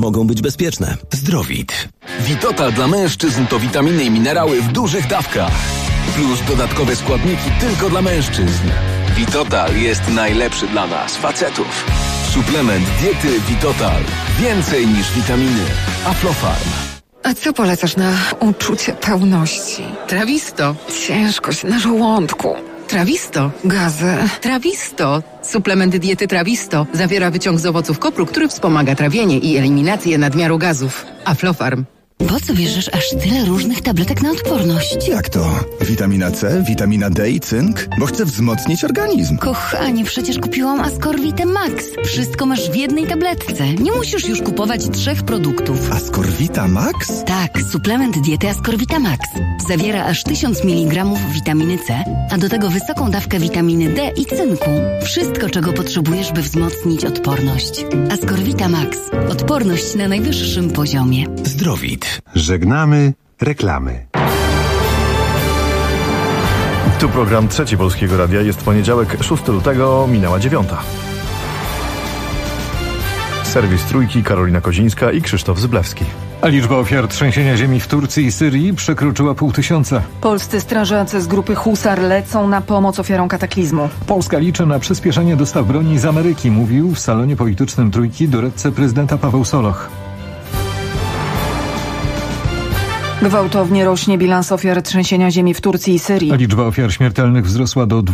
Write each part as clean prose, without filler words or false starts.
mogą być bezpieczne. Zdrowit. Vitotal dla mężczyzn to witaminy i minerały w dużych dawkach. Plus dodatkowe składniki tylko dla mężczyzn. Vitotal jest najlepszy dla nas, facetów. Suplement diety Vitotal. Więcej niż witaminy. Aflofarm. A co polecasz na uczucie pełności? Trawisto. Ciężkość na żołądku. Trawisto. Gazy. Trawisto. Suplement diety Trawisto zawiera wyciąg z owoców kopru, który wspomaga trawienie i eliminację nadmiaru gazów. Aflofarm. Po co bierzesz aż tyle różnych tabletek na odporność? Jak to? Witamina C, witamina D i cynk? Bo chcę wzmocnić organizm. Kochanie, przecież kupiłam Ascorvitę Max. Wszystko masz w jednej tabletce. Nie musisz już kupować 3 produktów. Ascorvita Max? Tak, suplement diety Ascorvita Max. Zawiera aż 1000 mg witaminy C, a do tego wysoką dawkę witaminy D i cynku. Wszystko, czego potrzebujesz, by wzmocnić odporność. Ascorvita Max. Odporność na najwyższym poziomie. Zdrowit. Żegnamy reklamy. Tu program Trzeci Polskiego Radia. Jest poniedziałek, 6 lutego, minęła 9. Serwis Trójki, Karolina Kozińska i Krzysztof Zyblewski. A liczba ofiar trzęsienia ziemi w Turcji i Syrii przekroczyła 500. Polscy strażacy z grupy Husar lecą na pomoc ofiarom kataklizmu. Polska liczy na przyspieszenie dostaw broni z Ameryki, mówił w salonie politycznym Trójki doradca prezydenta Paweł Soloch. Gwałtownie rośnie bilans ofiar trzęsienia ziemi w Turcji i Syrii. A liczba ofiar śmiertelnych wzrosła do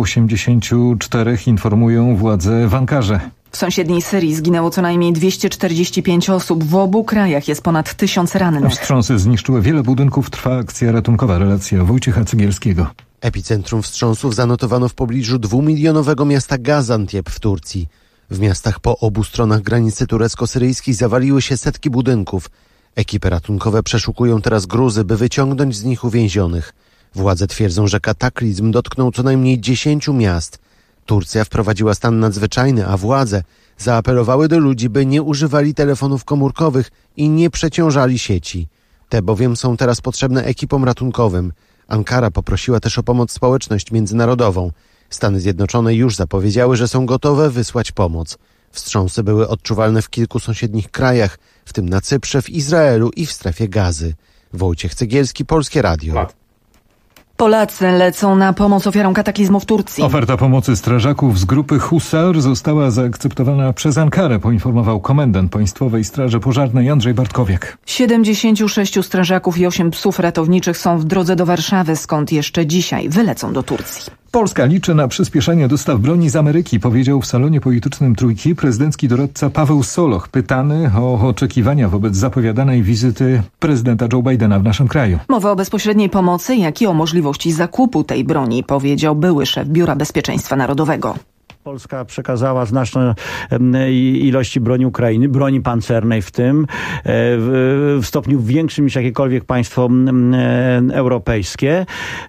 284, informują władze w Ankarze. W sąsiedniej Syrii zginęło co najmniej 245 osób. W obu krajach jest ponad 1000 rannych. Wstrząsy zniszczyły wiele budynków. Trwa akcja ratunkowa. Relacja Wojciecha Cegielskiego. Epicentrum wstrząsów zanotowano w pobliżu 2-milionowego miasta Gaziantep w Turcji. W miastach po obu stronach granicy turecko-syryjskiej zawaliły się setki budynków. Ekipy ratunkowe przeszukują teraz gruzy, by wyciągnąć z nich uwięzionych. Władze twierdzą, że kataklizm dotknął co najmniej 10 miast. Turcja wprowadziła stan nadzwyczajny, a władze zaapelowały do ludzi, by nie używali telefonów komórkowych i nie przeciążali sieci. Te bowiem są teraz potrzebne ekipom ratunkowym. Ankara poprosiła też o pomoc społeczność międzynarodową. Stany Zjednoczone już zapowiedziały, że są gotowe wysłać pomoc. Wstrząsy były odczuwalne w kilku sąsiednich krajach, w tym na Cyprze, w Izraelu i w strefie Gazy. Wojciech Cegielski, Polskie Radio. Polacy lecą na pomoc ofiarom kataklizmu w Turcji. Oferta pomocy strażaków z grupy Husar została zaakceptowana przez Ankarę, poinformował komendant Państwowej Straży Pożarnej Andrzej Bartkowiak. 76 strażaków i 8 psów ratowniczych są w drodze do Warszawy, skąd jeszcze dzisiaj wylecą do Turcji. Polska liczy na przyspieszenie dostaw broni z Ameryki, powiedział w salonie politycznym Trójki prezydencki doradca Paweł Soloch, pytany o oczekiwania wobec zapowiadanej wizyty prezydenta Joe Bidena w naszym kraju. Mowa o bezpośredniej pomocy, jak i o możliwości zakupu tej broni, powiedział były szef Biura Bezpieczeństwa Narodowego. Polska przekazała znaczne ilości broni Ukrainy, broni pancernej w tym, w stopniu większym niż jakiekolwiek państwo europejskie,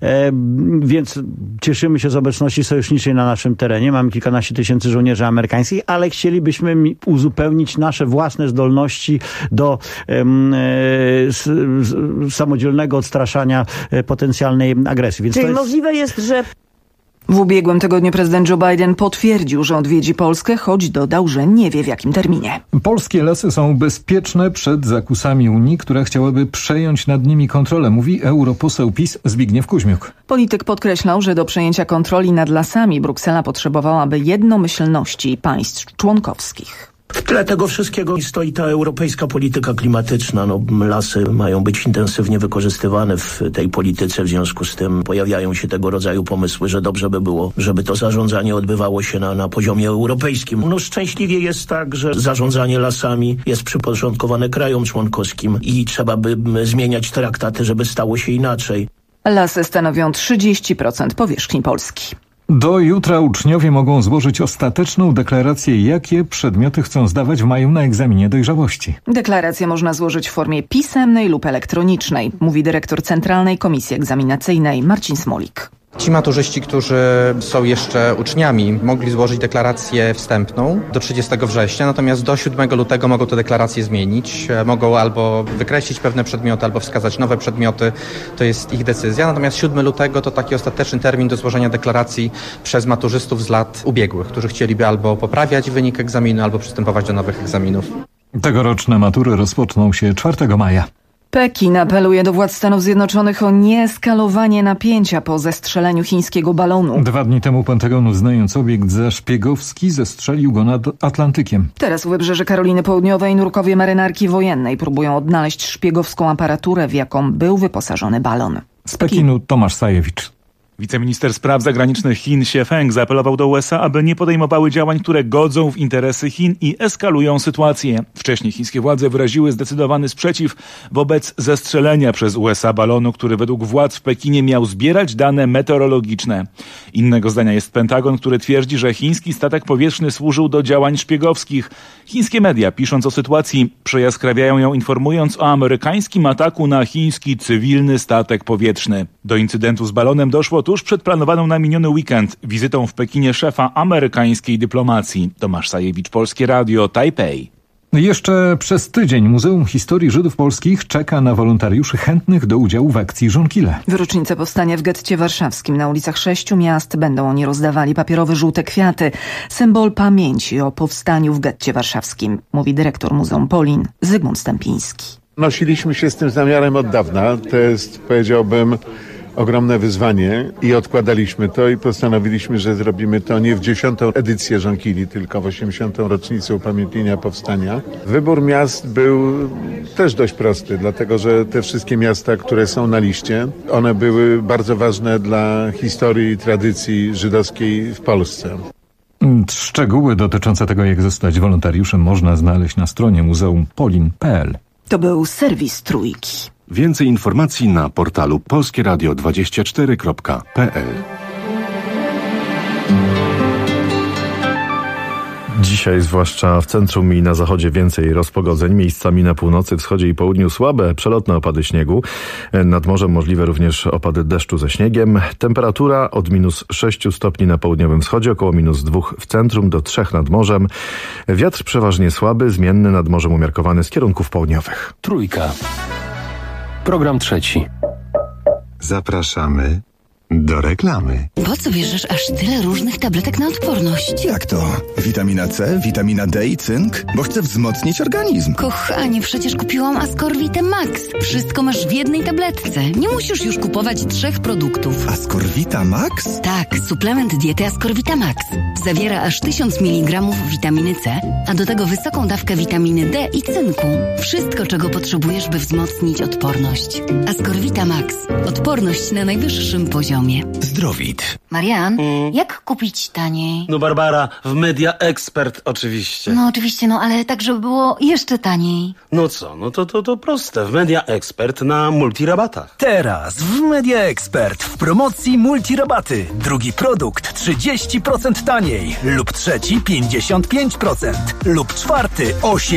więc cieszymy się z obecności sojuszniczej na naszym terenie. Mamy kilkanaście tysięcy żołnierzy amerykańskich, ale chcielibyśmy uzupełnić nasze własne zdolności do samodzielnego odstraszania potencjalnej agresji. Więc czyli możliwe jest, że w ubiegłym tygodniu prezydent Joe Biden potwierdził, że odwiedzi Polskę, choć dodał, że nie wie w jakim terminie. Polskie lasy są bezpieczne przed zakusami Unii, która chciałaby przejąć nad nimi kontrolę, mówi europoseł PiS Zbigniew Kuźmiuk. Polityk podkreślał, że do przejęcia kontroli nad lasami Bruksela potrzebowałaby jednomyślności państw członkowskich. W tle tego wszystkiego stoi ta europejska polityka klimatyczna. Lasy mają być intensywnie wykorzystywane w tej polityce, w związku z tym pojawiają się tego rodzaju pomysły, że dobrze by było, żeby to zarządzanie odbywało się na poziomie europejskim. Szczęśliwie jest tak, że zarządzanie lasami jest przyporządkowane krajom członkowskim i trzeba by zmieniać traktaty, żeby stało się inaczej. Lasy stanowią 30% powierzchni Polski. Do jutra uczniowie mogą złożyć ostateczną deklarację, jakie przedmioty chcą zdawać w maju na egzaminie dojrzałości. Deklarację można złożyć w formie pisemnej lub elektronicznej, mówi dyrektor Centralnej Komisji Egzaminacyjnej Marcin Smolik. Ci maturzyści, którzy są jeszcze uczniami, mogli złożyć deklarację wstępną do 30 września, natomiast do 7 lutego mogą tę deklarację zmienić. Mogą albo wykreślić pewne przedmioty, albo wskazać nowe przedmioty. To jest ich decyzja. Natomiast 7 lutego to taki ostateczny termin do złożenia deklaracji przez maturzystów z lat ubiegłych, którzy chcieliby albo poprawiać wynik egzaminu, albo przystępować do nowych egzaminów. Tegoroczne matury rozpoczną się 4 maja. Pekin apeluje do władz Stanów Zjednoczonych o nieeskalowanie napięcia po zestrzeleniu chińskiego balonu. 2 dni temu Pentagon, uznając obiekt za szpiegowski, zestrzelił go nad Atlantykiem. Teraz u wybrzeży Karoliny Południowej nurkowie marynarki wojennej próbują odnaleźć szpiegowską aparaturę, w jaką był wyposażony balon. Z Pekinu Tomasz Sajewicz. Wiceminister spraw zagranicznych Chin Xie Feng zaapelował do USA, aby nie podejmowały działań, które godzą w interesy Chin i eskalują sytuację. Wcześniej chińskie władze wyraziły zdecydowany sprzeciw wobec zestrzelenia przez USA balonu, który według władz w Pekinie miał zbierać dane meteorologiczne. Innego zdania jest Pentagon, który twierdzi, że chiński statek powietrzny służył do działań szpiegowskich. Chińskie media, pisząc o sytuacji, przejaskrawiają ją, informując o amerykańskim ataku na chiński cywilny statek powietrzny. Do incydentu z balonem doszło tuż przed planowaną na miniony weekend wizytą w Pekinie szefa amerykańskiej dyplomacji. Tomasz Sajewicz, Polskie Radio, Tajpej. Jeszcze przez tydzień Muzeum Historii Żydów Polskich czeka na wolontariuszy chętnych do udziału w akcji Żonkile. W rocznicę powstania w getcie warszawskim na ulicach 6 miast będą oni rozdawali papierowe żółte kwiaty. Symbol pamięci o powstaniu w getcie warszawskim, mówi dyrektor Muzeum Polin Zygmunt Stępiński. Nosiliśmy się z tym zamiarem od dawna. To jest, powiedziałbym, ogromne wyzwanie i odkładaliśmy to i postanowiliśmy, że zrobimy to nie w 10. edycję Żonkili, tylko w 80. rocznicę upamiętnienia powstania. Wybór miast był też dość prosty, dlatego że te wszystkie miasta, które są na liście, one były bardzo ważne dla historii i tradycji żydowskiej w Polsce. Szczegóły dotyczące tego, jak zostać wolontariuszem, można znaleźć na stronie muzeumpolin.pl. To był serwis Trójki. Więcej informacji na portalu polskieradio24.pl. Dzisiaj, zwłaszcza w centrum i na zachodzie, więcej rozpogodzeń. Miejscami na północy, wschodzie i południu słabe, przelotne opady śniegu. Nad morzem możliwe również opady deszczu ze śniegiem. Temperatura od -6 stopni na południowym wschodzie, około -2 w centrum, do 3 nad morzem. Wiatr przeważnie słaby, zmienny, nad morzem umiarkowany z kierunków południowych. Trójka. Program 3. Zapraszamy do reklamy. Po co bierzesz aż tyle różnych tabletek na odporność? Jak to? Witamina C, witamina D i cynk? Bo chcę wzmocnić organizm. Kochanie, przecież kupiłam Ascorvitę Max. Wszystko masz w jednej tabletce. Nie musisz już kupować 3 produktów. Ascorvita Max? Tak, suplement diety Ascorvita Max. Zawiera aż 1000 mg witaminy C, a do tego wysoką dawkę witaminy D i cynku. Wszystko, czego potrzebujesz, by wzmocnić odporność. Ascorvita Max. Odporność na najwyższym poziomie. Zdrowit. Marian, jak kupić taniej? No Barbara, w Media Expert oczywiście. No oczywiście, ale tak, żeby było jeszcze taniej. No co, to proste. W Media Expert na multirabatach. Teraz w Media Expert w promocji multirabaty. Drugi produkt 30% taniej lub trzeci 55% lub czwarty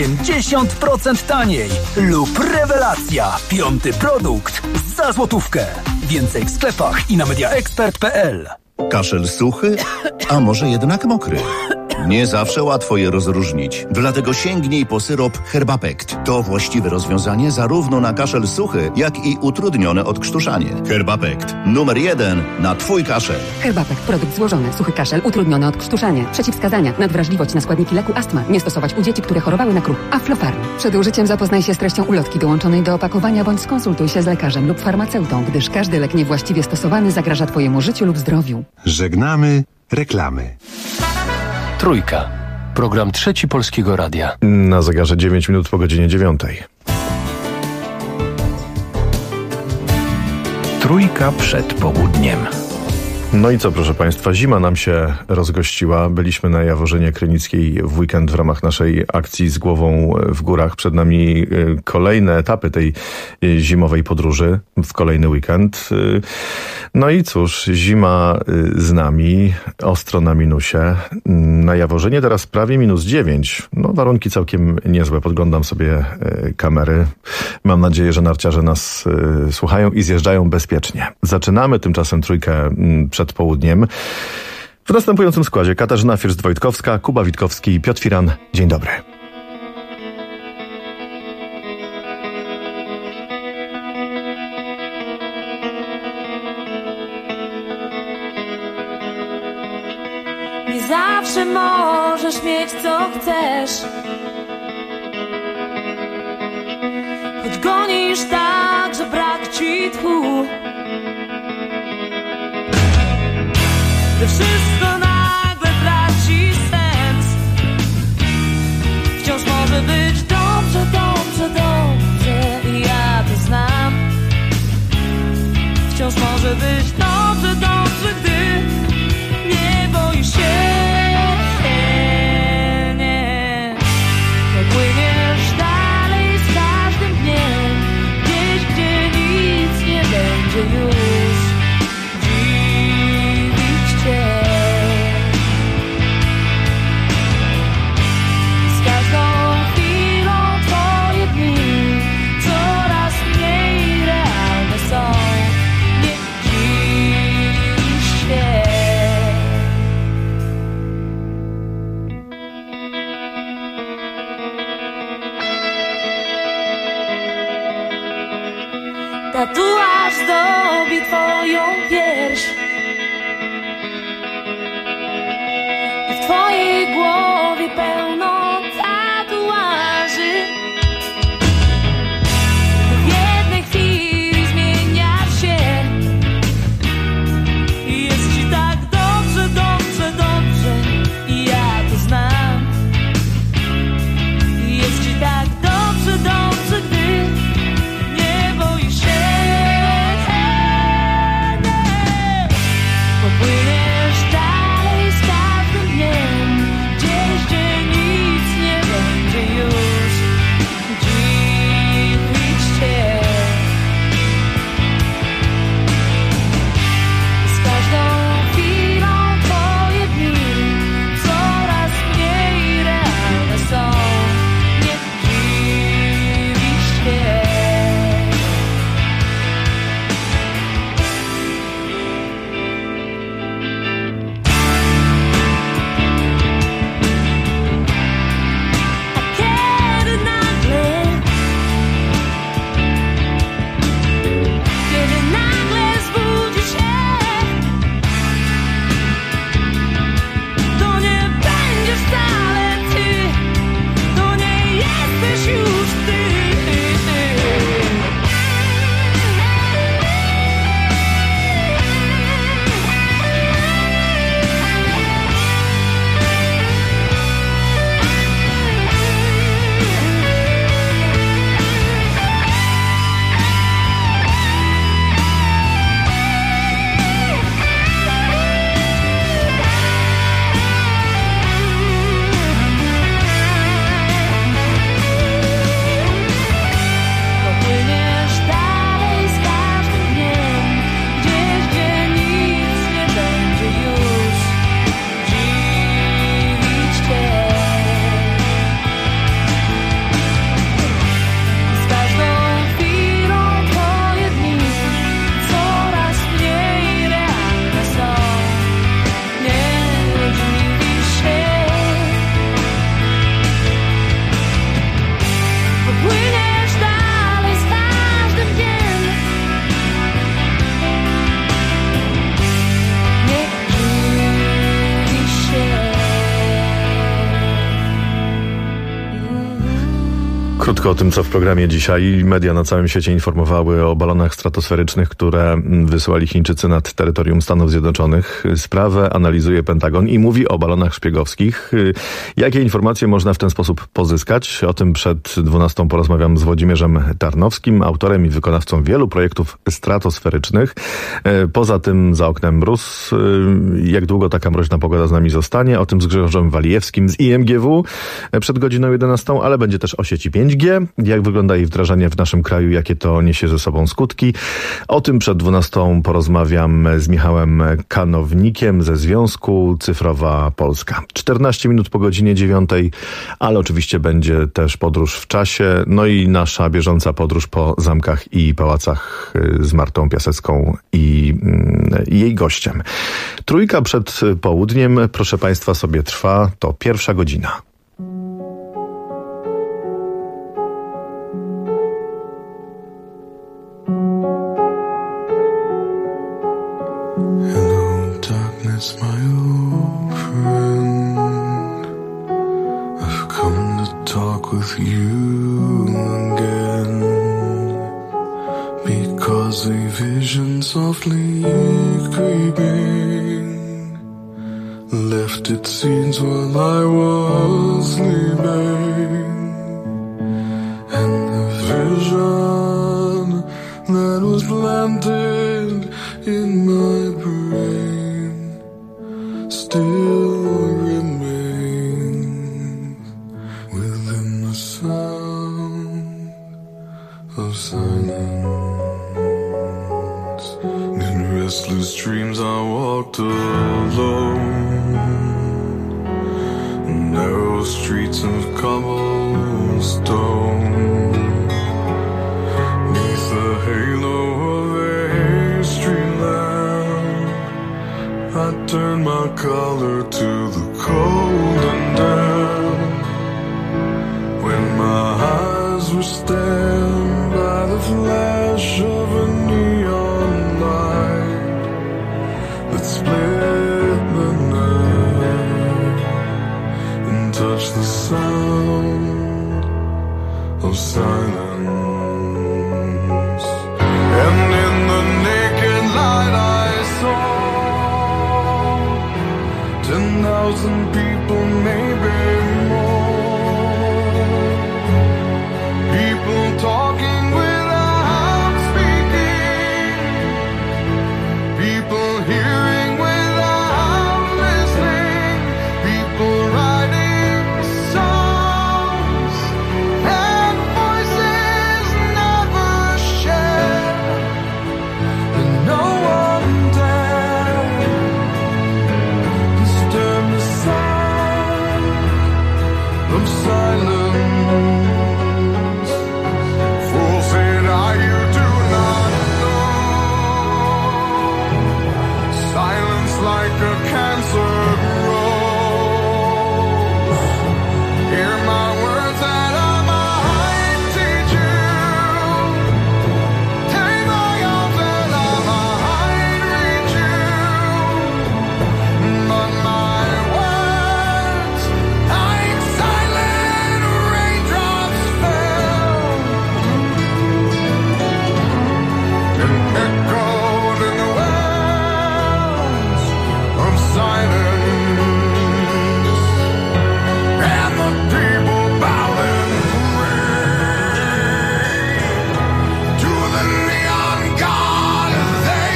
80% taniej lub rewelacja. 5. produkt za złotówkę. Więcej w sklepach i na mediaexpert.pl. Kaszel suchy, a może jednak mokry? Nie zawsze łatwo je rozróżnić. Dlatego sięgnij po syrop Herbapekt. To właściwe rozwiązanie zarówno na kaszel suchy, jak i utrudnione odkrztuszanie. Herbapekt. Numer 1 na Twój kaszel. Herbapekt. Produkt złożony. Suchy kaszel, utrudnione odkrztuszanie. Przeciwwskazania. Nadwrażliwość na składniki leku astma. Nie stosować u dzieci, które chorowały na kruch. Aflofarm. Przed użyciem zapoznaj się z treścią ulotki dołączonej do opakowania bądź skonsultuj się z lekarzem lub farmaceutą, gdyż każdy lek niewłaściwie stosowany zagraża Twojemu życiu lub zdrowiu. Żegnamy reklamy. Trójka. Program 3 Polskiego Radia. Na zegarze 9 minut po godzinie 9. Trójka przed południem. No i co, proszę Państwa, zima nam się rozgościła. Byliśmy na Jaworzynie Krynickiej w weekend w ramach naszej akcji Z głową w górach. Przed nami kolejne etapy tej zimowej podróży w kolejny weekend. No i cóż, zima z nami, ostro na minusie. Na Jaworzynie teraz prawie -9. No warunki całkiem niezłe. Podglądam sobie kamery. Mam nadzieję, że narciarze nas słuchają i zjeżdżają bezpiecznie. Zaczynamy tymczasem trójkę przed południem. W następującym składzie: Katarzyna First-Wojtkowska, Kuba Witkowski i Piotr Firan. Dzień dobry. Nie zawsze możesz mieć co chcesz. choć gonisz tak, że brak ci tchu. Gdy wszystko nagle traci sens, wciąż może być dobrze, dobrze, dobrze. I ja to znam. Wciąż może być dobrze, dobrze, gdy nie boisz się. Nie. Popłyniesz dalej z każdym dniem, gdzieś, gdzie nic nie będzie już dziwić cię. Z każdą chwilą twoje dni coraz mniej realne są. Nie dziwisz się. Tatuaż zdobi twoją pierś i w twojej głowie pełno tatuaży. W jednej chwili zmieniasz się i jest ci tak dobrze, dobrze, dobrze. I ja to znam. I jest ci tak dobrze, dobrze, gdy nie boisz się. Popłyniesz dalej z każdym dniem, gdzieś, gdzie nic nie będzie już dziwić cię. Z każdą chwilą twoje dni coraz mniej realne są. Nie dziwisz się. Kiedy nagle zbudzi się, to nie będziesz wcale ty, to nie jesteś już ty. Popłyniesz dalej z każdym dniem, gdzieś, gdzie nic nie będzie już dziwić cię. Z każdą chwilą twoje dni coraz mniej realne są. Nie dziwisz się. Popłyniesz dalej z każdym dniem. Nie dziwisz się. Krótko o tym, co w programie dzisiaj. Media na całym świecie informowały o balonach stratosferycznych, które wysyłali Chińczycy nad terytorium Stanów Zjednoczonych. Sprawę analizuje Pentagon i mówi o balonach szpiegowskich. Jakie informacje można w ten sposób pozyskać? O tym przed 12 porozmawiam z Włodzimierzem Tarnowskim, autorem i wykonawcą wielu projektów stratosferycznych. Poza tym za oknem mróz. Jak długo taka mroźna pogoda z nami zostanie? O tym z Grzegorzem Walijewskim z IMGW przed godziną 11, ale będzie też o sieci 5G. Jak wygląda jej wdrażanie w naszym kraju, jakie to niesie ze sobą skutki. O tym przed 12 porozmawiam z Michałem Kanownikiem ze Związku Cyfrowa Polska. 14 minut po godzinie 9, ale oczywiście będzie też podróż w czasie, no i nasza bieżąca podróż po zamkach i pałacach z Martą Piasecką i jej gościem. Trójka przed południem, proszę Państwa, sobie trwa, to pierwsza godzina. darkness, my old friend. I've come to talk with you again. softly creeping, left its seeds while I was sleeping, and the vision that was planted in my brain still remains within the sound of silence. In restless dreams I walked alone, narrow streets of cobblestone, neath the halo of a street lamp. I turned my collar to the cold and damp, when my eyes were stabbed by the flash of a neon light that split the night and touched the sound of silence. And in the naked light I saw 10,000 people, maybe more, people talking without speaking, people hearing without listening, people writing songs and voices never shared, and no one dared disturb the sound of silence. Fool said I, you do not know, silence like a cancer grows. Hear my words that I might teach you, take my arms that I might reach you, but my words like silent raindrops fell and echoed in the wells of silence, and the people bowed and prayed to the neon god they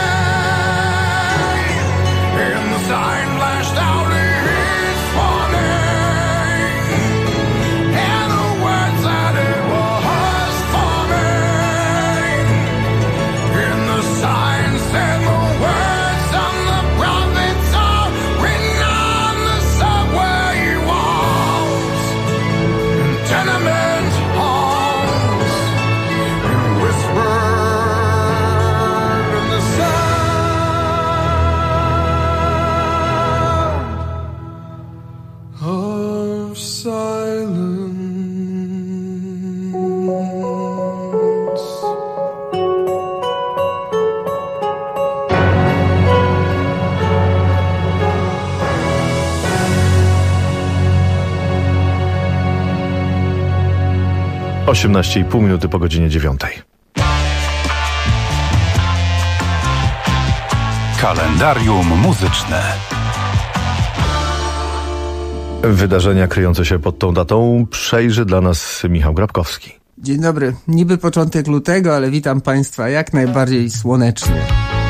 made, and the sign flashed out its warning, and the words that it was forming, and the sign said the words of the prophets are written on the subway walls, and tenement halls, and whispered in the sound of silence. 18,5 minuty po godzinie 9. Kalendarium muzyczne. Wydarzenia kryjące się pod tą datą przejrzy dla nas Michał Grabkowski. Dzień dobry. Niby początek lutego, ale witam Państwa jak najbardziej słonecznie.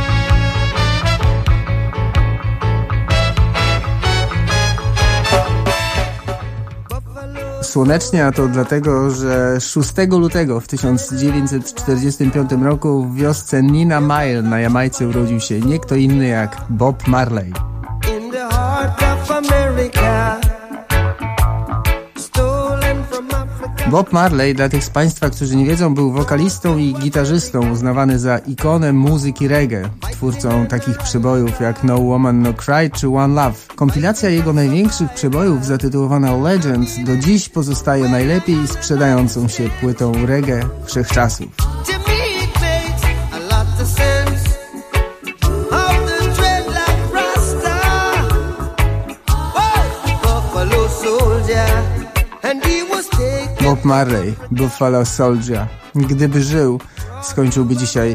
Słonecznie, a to dlatego, że 6 lutego w 1945 roku w wiosce Nina Mile na Jamajce urodził się nie kto inny jak Bob Marley. In the heart of America, stolen from Africa. Bob Marley, dla tych z Państwa, którzy nie wiedzą, był wokalistą i gitarzystą uznawany za ikonę muzyki reggae, twórcą takich przebojów jak No Woman No Cry czy One Love. Kompilacja jego największych przebojów zatytułowana Legend do dziś pozostaje najlepiej sprzedającą się płytą reggae wszechczasów. To me it makes a lot of sense. Of the dreadlock Rasta, Buffalo soldier, and he was taken. Bob Marley, Buffalo Soldier. Gdyby żył, skończyłby dzisiaj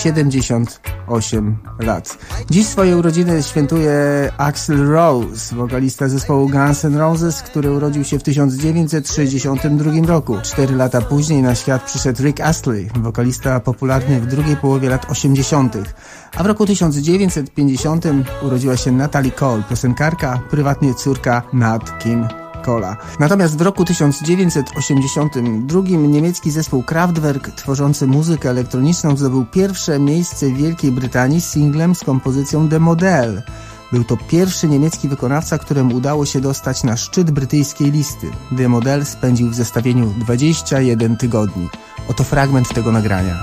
78 lat. Dziś swoje urodziny świętuje Axl Rose, wokalista zespołu Guns N' Roses, który urodził się w 1962 roku. 4 lata później na świat przyszedł Rick Astley, wokalista popularny w drugiej połowie lat 80. A w roku 1950 urodziła się Natalie Cole, piosenkarka, prywatnie córka Nat King Cole'a. Natomiast w roku 1982 niemiecki zespół Kraftwerk, tworzący muzykę elektroniczną, zdobył pierwsze miejsce w Wielkiej Brytanii z singlem z kompozycją The Model. Był to pierwszy niemiecki wykonawca, któremu udało się dostać na szczyt brytyjskiej listy. The Model spędził w zestawieniu 21 tygodni. Oto fragment tego nagrania.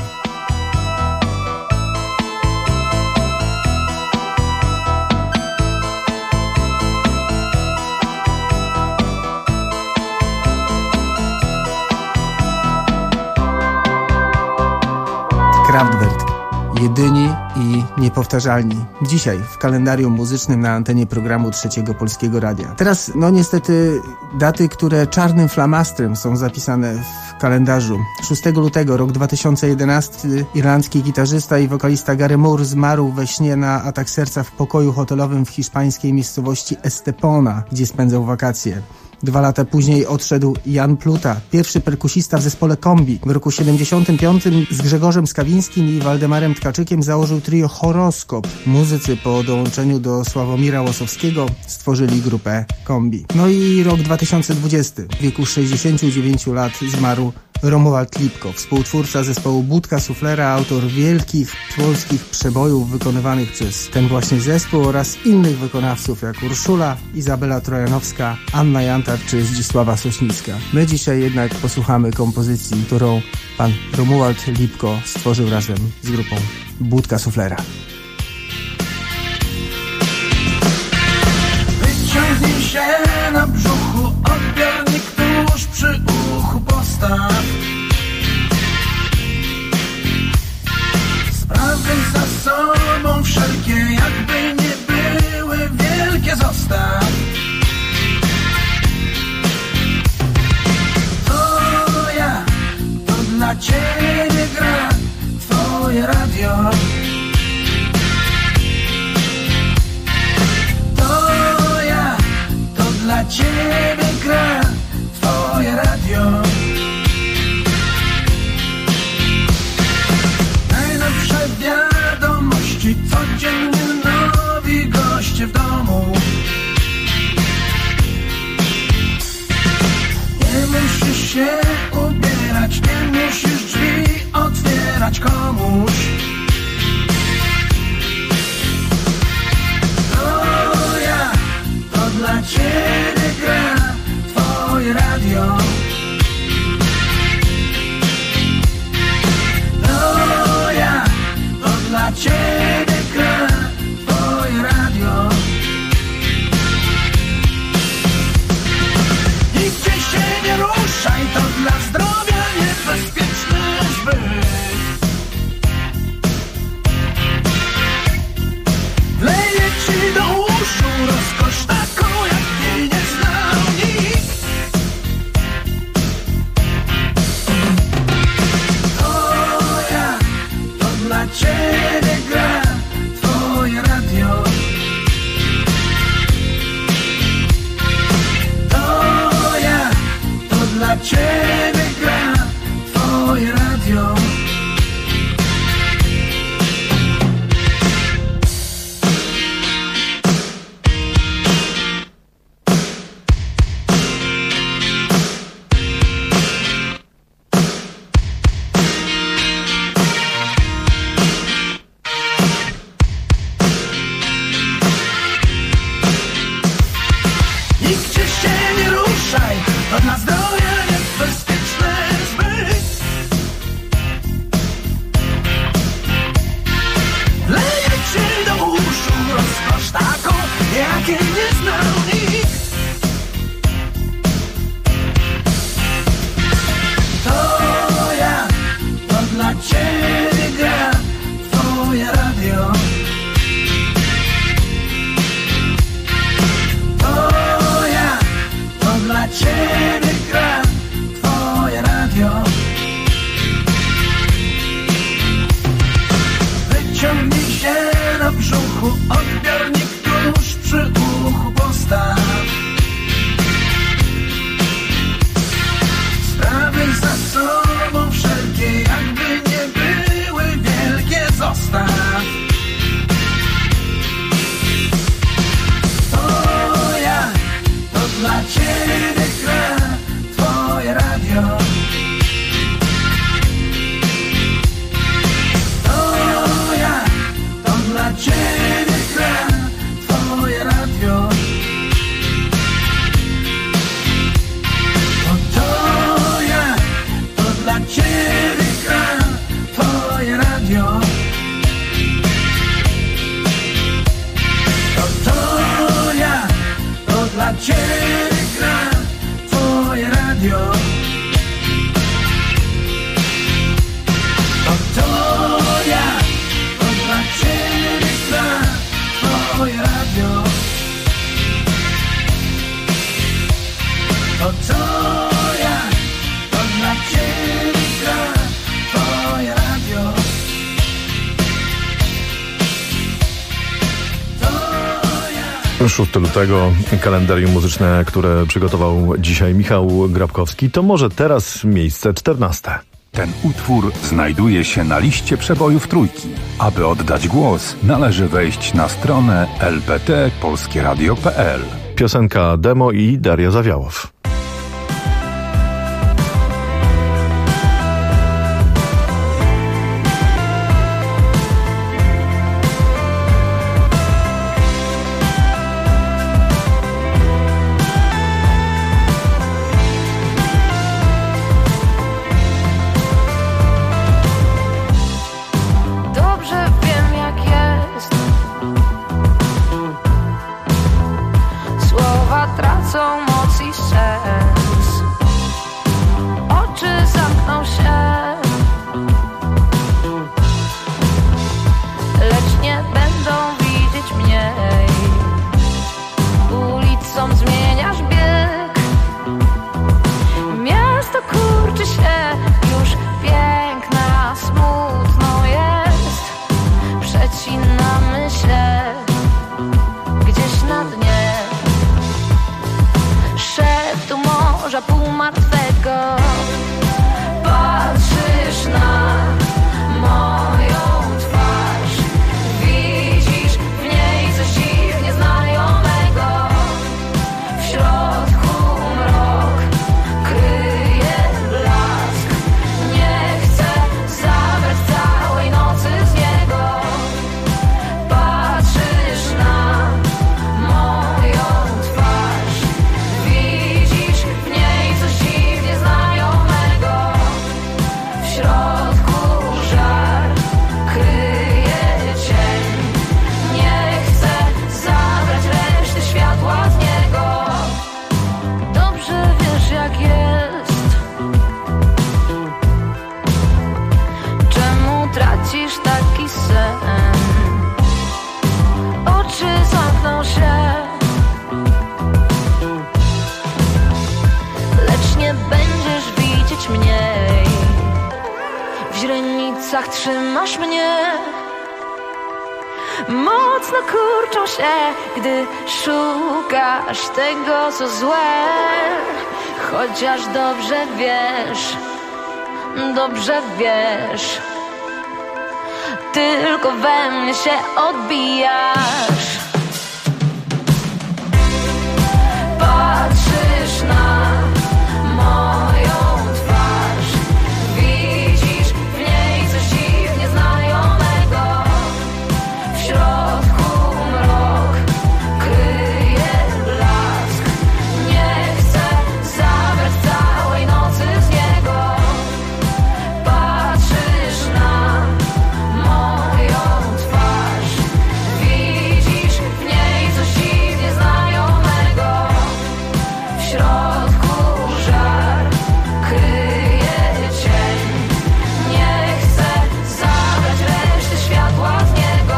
Kraftwerk. Jedyni i niepowtarzalni. Dzisiaj w kalendarium muzycznym na antenie programu Trzeciego Polskiego Radia. Teraz, niestety, daty, które czarnym flamastrem są zapisane w kalendarzu. 6 lutego, rok 2011, irlandzki gitarzysta i wokalista Gary Moore zmarł we śnie na atak serca w pokoju hotelowym w hiszpańskiej miejscowości Estepona, gdzie spędzał wakacje. 2 lata później odszedł Jan Pluta, pierwszy perkusista w zespole Kombi. W roku 75 z Grzegorzem Skawińskim i Waldemarem Tkaczykiem założył trio Horoskop. Muzycy po dołączeniu do Sławomira Łosowskiego stworzyli grupę Kombi. No i rok 2020. W wieku 69 lat zmarł Romuald Lipko, współtwórca zespołu Budka Suflera, autor wielkich polskich przebojów wykonywanych przez ten właśnie zespół oraz innych wykonawców jak Urszula, Izabela Trojanowska, Anna Jantar czy Zdzisława Sośnicka. My dzisiaj jednak posłuchamy kompozycji, którą pan Romuald Lipko stworzył razem z grupą Budka Suflera. Wyciągnij się na brzuchu, odbiornik tuż przy uchu postaw. Sprawy za sobą wszelkie, jakby nie były wielkie, zostaw. To ja, to dla ciebie gra twoje radio. To ja, to dla ciebie gra twoje radio. Najnowsze wiadomości, codziennie nowi goście w domu. Nie musisz się ubierać, nie musisz drzwi 6 lutego, kalendarium muzyczne, które przygotował dzisiaj Michał Grabkowski. To może teraz miejsce 14. Ten utwór znajduje się na liście przebojów Trójki. Aby oddać głos, należy wejść na stronę lpt.polskieradio.pl. Piosenka Demo i Daria Zawiałow. Tracą moc i sens. Oczy zamkną się, lecz nie będą widzieć mnie. Ulicą zmieniasz bieg, miasto kurczy się, już piękna, smutno jest. Przecinamy się gdzieś na dnie. Szeptu morza półmartwego. Patrzysz na moją twarz, widzisz w niej coś dziwnie znajomego. W środku mrok kryje blask. Nie chcę zabrać całej nocy z niego. Patrzysz na moją twarz, widzisz w niej coś dziwnie znajomego. W środku żar kryje cień. Nie chcę zabrać reszty światła z niego. Dobrze wiesz jak jest. Czemu tracisz taki sen? Oczy zamkną się, lecz nie będziesz widzieć mnie. W źrenicach trzymasz mnie. Mocno kurczą się, gdy szukasz tego, co złe. Chociaż dobrze wiesz, tylko we mnie się odbijasz. Patrzysz na moją twarz, widzisz w niej coś dziwnie znajomego. W środku mrok kryje blask. Nie chcę zabrać całej nocy z niego. Patrzysz na moją twarz, widzisz w niej coś dziwnie znajomego. W środku żar kryje cień. Nie chcę zabrać reszty światła z niego.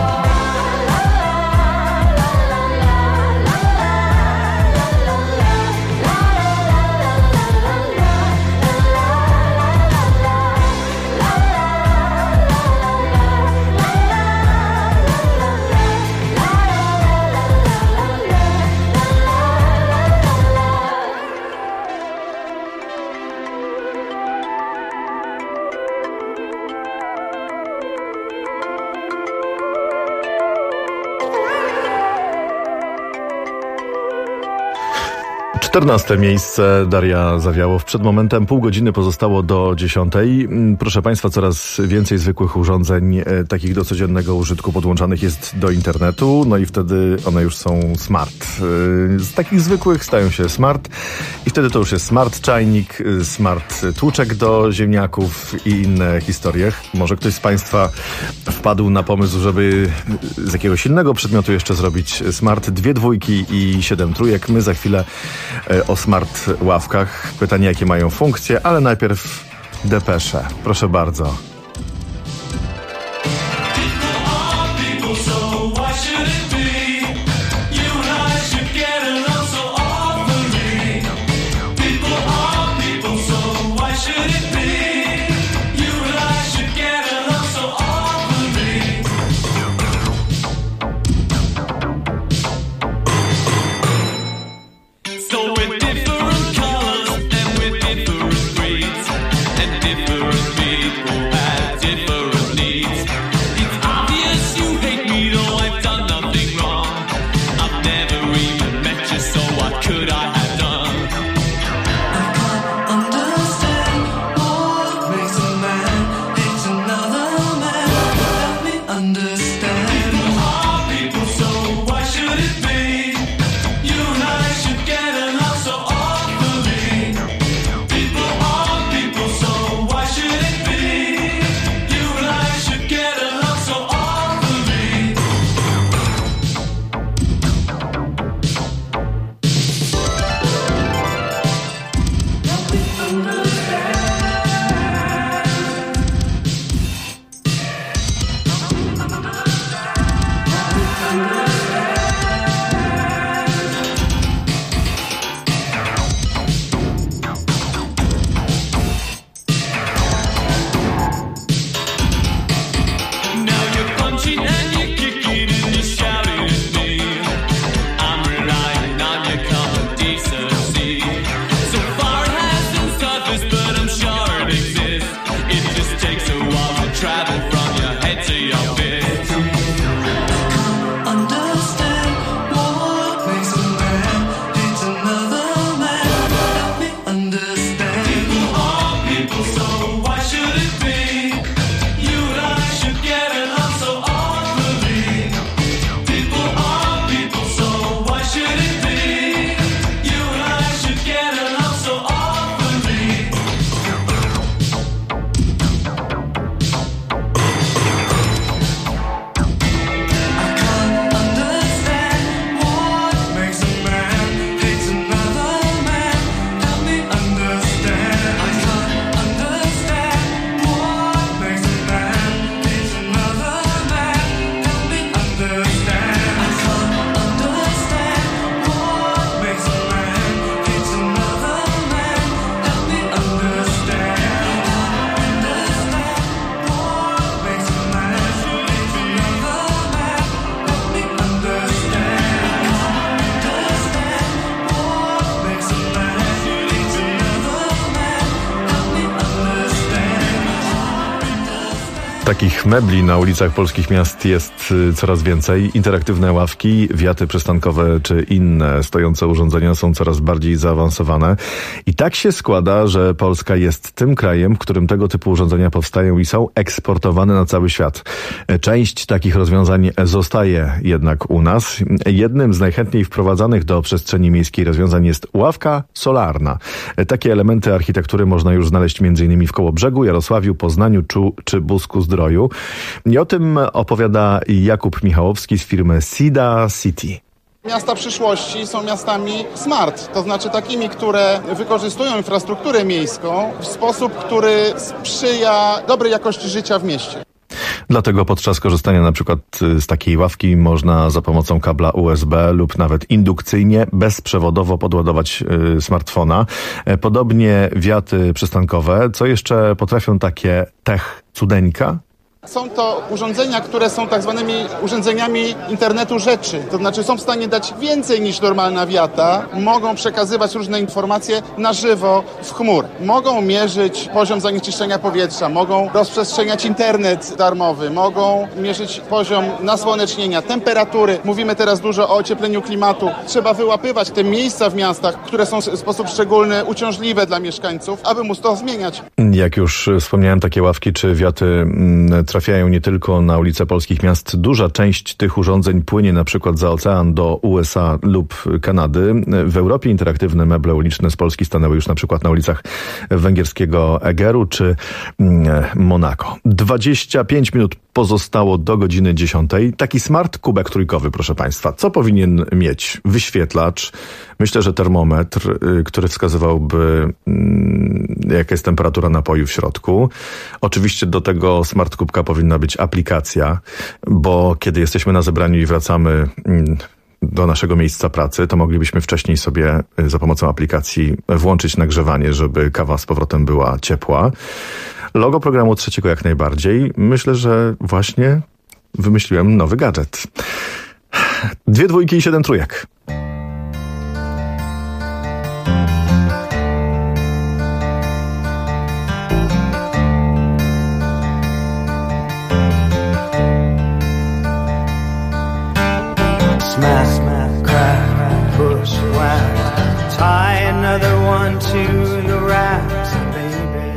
Czternaste miejsce, Daria Zawiałow. Przed momentem pół godziny pozostało do 10. Proszę Państwa, coraz więcej zwykłych urządzeń, takich do codziennego użytku, podłączanych jest do internetu, no i wtedy one już są smart. Z takich zwykłych stają się smart i wtedy to już jest smart czajnik, smart tłuczek do ziemniaków i inne historie. Może ktoś z Państwa wpadł na pomysł, żeby z jakiegoś innego przedmiotu jeszcze zrobić smart 2 dwójki i 7 trójek. My za chwilę o smart ławkach. Pytanie, jakie mają funkcje, ale najpierw depesze. Proszę bardzo. Takich mebli na ulicach polskich miast jest coraz więcej. Interaktywne ławki, wiaty przystankowe czy inne stojące urządzenia są coraz bardziej zaawansowane. I tak się składa, że Polska jest tym krajem, w którym tego typu urządzenia powstają i są eksportowane na cały świat. Część takich rozwiązań zostaje jednak u nas. Jednym z najchętniej wprowadzanych do przestrzeni miejskiej rozwiązań jest ławka solarna. Takie elementy architektury można już znaleźć m.in. w Kołobrzegu, Jarosławiu, Poznaniu czy Busku-Zdroju. I o tym opowiada Jakub Michałowski z firmy Sida City. Miasta przyszłości są miastami smart, to znaczy takimi, które wykorzystują infrastrukturę miejską w sposób, który sprzyja dobrej jakości życia w mieście. Dlatego podczas korzystania na przykład z takiej ławki można za pomocą kabla USB lub nawet indukcyjnie, bezprzewodowo podładować smartfona. Podobnie wiaty przystankowe. Co jeszcze potrafią takie tech cudeńka? Są to urządzenia, które są tak zwanymi urządzeniami internetu rzeczy. To znaczy są w stanie dać więcej niż normalna wiata. Mogą przekazywać różne informacje na żywo w chmur. Mogą mierzyć poziom zanieczyszczenia powietrza, mogą rozprzestrzeniać internet darmowy, mogą mierzyć poziom nasłonecznienia, temperatury. Mówimy teraz dużo o ociepleniu klimatu. Trzeba wyłapywać te miejsca w miastach, które są w sposób szczególny uciążliwe dla mieszkańców, aby móc to zmieniać. Jak już wspomniałem, takie ławki czy wiaty trafiają nie tylko na ulice polskich miast. Duża część tych urządzeń płynie na przykład za ocean do USA lub Kanady. W Europie interaktywne meble uliczne z Polski stanęły już na przykład na ulicach węgierskiego Egeru czy Monako. 25 minut pozostało do godziny 10. Taki smart kubek trójkowy, proszę Państwa. Co powinien mieć? Wyświetlacz. Myślę, że termometr, który wskazywałby, jaka jest temperatura napoju w środku. Oczywiście do tego smart kubka powinna być aplikacja, bo kiedy jesteśmy na zebraniu i wracamy do naszego miejsca pracy, to moglibyśmy wcześniej sobie za pomocą aplikacji włączyć nagrzewanie, żeby kawa z powrotem była ciepła. Logo programu trzeciego jak najbardziej. Myślę, że właśnie wymyśliłem nowy gadżet. 2 dwójki i 7 trójek. Smack, smack, crack, push, whack. Tie another one to the racks, baby.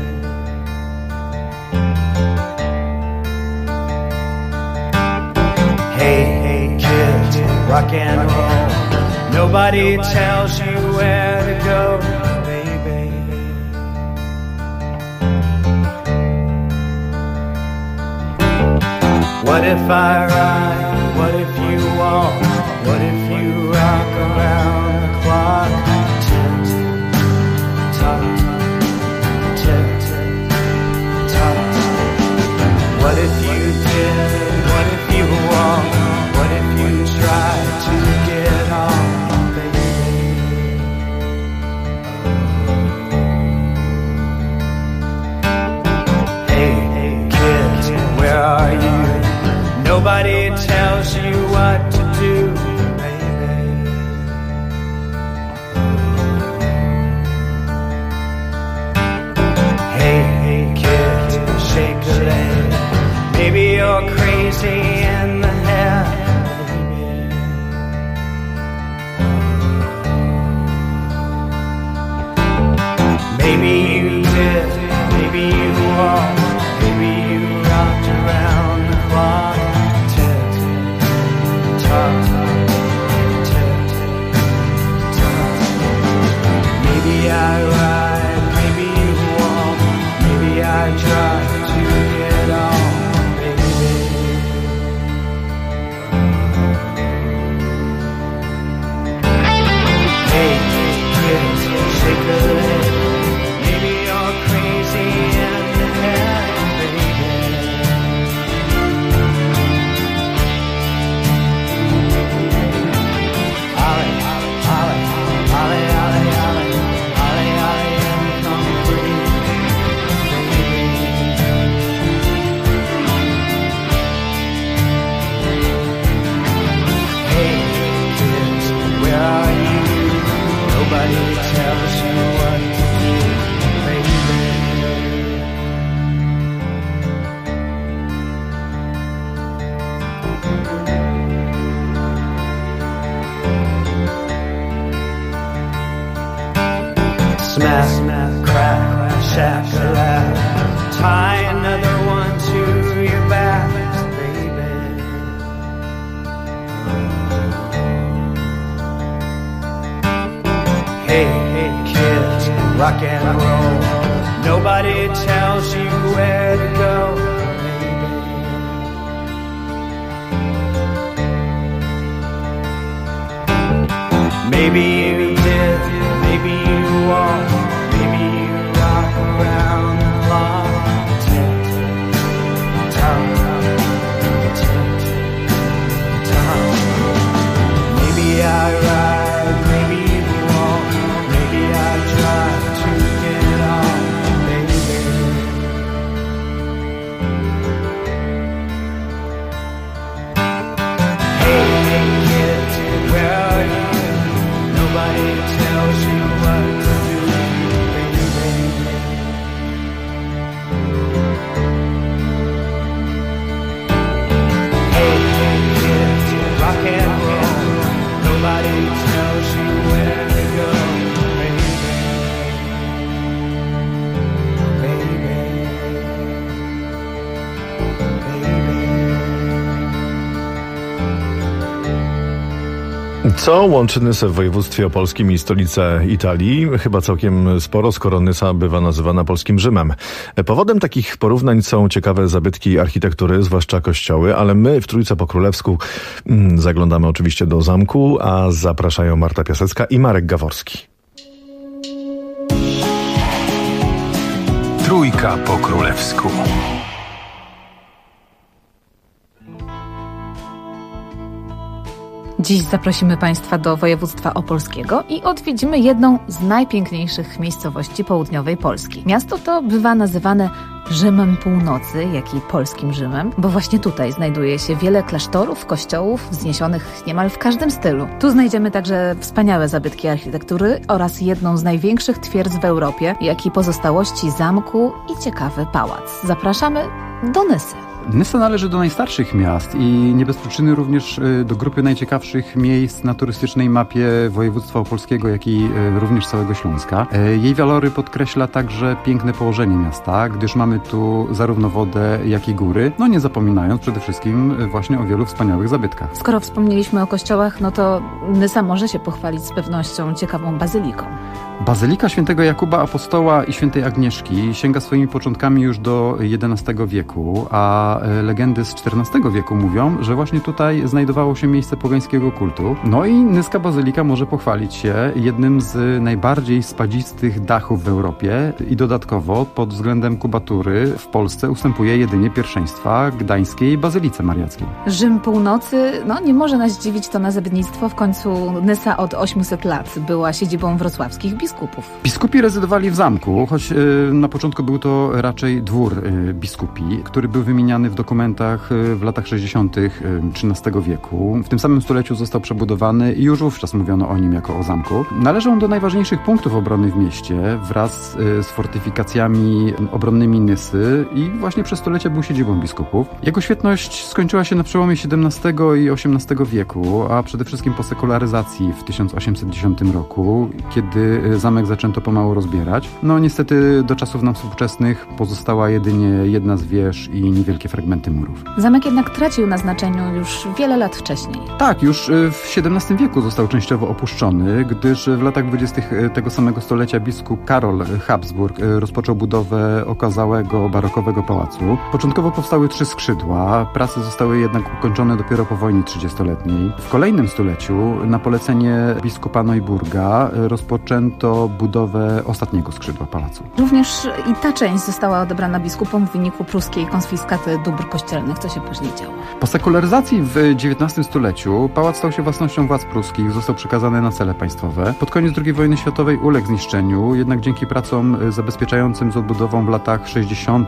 Hey, hey, kid, rock and roll. Nobody tells you where to go, baby. What if I ride? What if you walk? What if you rock around the clock? Tick, tock, tick, tock. What if you did? What if you walk? What if you try to get on, baby? Hey, hey, kid, where are you? Nobody tells you what to do, baby. Hey, hey, kid, shake a leg. Maybe you're crazy in the head, baby. Maybe you did, maybe you walked, maybe you rocked around the clock. Maybe I ride, maybe you walk, maybe I try to get on, baby. Hey, kid, shake a leg. Maybe you're crazy in the head, baby. Ollie, Ollie, Ollie, Ollie, Ollie, Ollie, Ollie, and come free, baby. rock and roll. Nobody tells you where to go, baby. Maybe you did, maybe you won't. Maybe you rock around the clock. Tick, tock, tick, tock. Maybe I ride, maybe you won't. Maybe I try to get on, baby. Hey, hey kids, where are you? Nobody tells you what to do, baby. Hey, hey kids, rock and roll. Nobody tells you where to go, baby. Baby. Co łączy Nysę w województwie opolskim i stolicę Italii? Chyba całkiem sporo, skoro Nysa bywa nazywana polskim Rzymem. Powodem takich porównań są ciekawe zabytki architektury, zwłaszcza kościoły, ale my w Trójce po Królewsku zaglądamy oczywiście do zamku, a zapraszają Marta Piasecka i Marek Gaworski. Trójka po Królewsku. Dziś zaprosimy Państwa do województwa opolskiego i odwiedzimy jedną z najpiękniejszych miejscowości południowej Polski. Miasto to bywa nazywane Rzymem Północy, jak i polskim Rzymem, bo właśnie tutaj znajduje się wiele klasztorów, kościołów wzniesionych niemal w każdym stylu. Tu znajdziemy także wspaniałe zabytki architektury oraz jedną z największych twierdz w Europie, jak i pozostałości zamku i ciekawy pałac. Zapraszamy do Nysy. Nysa należy do najstarszych miast i nie bez przyczyny również do grupy najciekawszych miejsc na turystycznej mapie województwa opolskiego, jak i również całego Śląska. Jej walory podkreśla także piękne położenie miasta, gdyż mamy tu zarówno wodę, jak i góry, no nie zapominając przede wszystkim właśnie o wielu wspaniałych zabytkach. Skoro wspomnieliśmy o kościołach, no to Nysa może się pochwalić z pewnością ciekawą bazyliką. Bazylika świętego Jakuba Apostoła i świętej Agnieszki sięga swoimi początkami już do XI wieku, a legendy z XIV wieku mówią, że właśnie tutaj znajdowało się miejsce pogańskiego kultu. No i nyska bazylika może pochwalić się jednym z najbardziej spadzistych dachów w Europie i dodatkowo pod względem kubatury w Polsce ustępuje jedynie pierwszeństwa gdańskiej bazylice mariackiej. Rzym Północy, no nie może nas dziwić to nazewnictwo, w końcu Nysa od 800 lat była siedzibą wrocławskich biskupów. Biskupi rezydowali w zamku, choć na początku był to raczej dwór biskupi, który był wymieniany w dokumentach w latach 60. XIII wieku. W tym samym stuleciu został przebudowany i już wówczas mówiono o nim jako o zamku. Należy on do najważniejszych punktów obronnych w mieście wraz z fortyfikacjami obronnymi Nysy i właśnie przez stulecia był siedzibą biskupów. Jego świetność skończyła się na przełomie XVII i XVIII wieku, a przede wszystkim po sekularyzacji w 1810 roku, kiedy zamek zaczęto pomału rozbierać. No niestety do czasów nam współczesnych pozostała jedynie jedna z wież i niewielkie fragmenty murów. Zamek jednak tracił na znaczeniu już wiele lat wcześniej. Tak, już w XVII wieku został częściowo opuszczony, gdyż w latach 20. tego samego stolecia biskup Karol Habsburg rozpoczął budowę okazałego barokowego pałacu. Początkowo powstały 3 skrzydła, prace zostały jednak ukończone dopiero po wojnie 30-letniej. W kolejnym stuleciu na polecenie biskupa Neuburga rozpoczęto budowę ostatniego skrzydła pałacu. Również i ta część została odebrana biskupom w wyniku pruskiej konfiskaty dóbr kościelnych, co się później działo. Po sekularyzacji w XIX stuleciu pałac stał się własnością władz pruskich, został przekazany na cele państwowe. Pod koniec II wojny światowej uległ zniszczeniu, jednak dzięki pracom zabezpieczającym z odbudową w latach 60.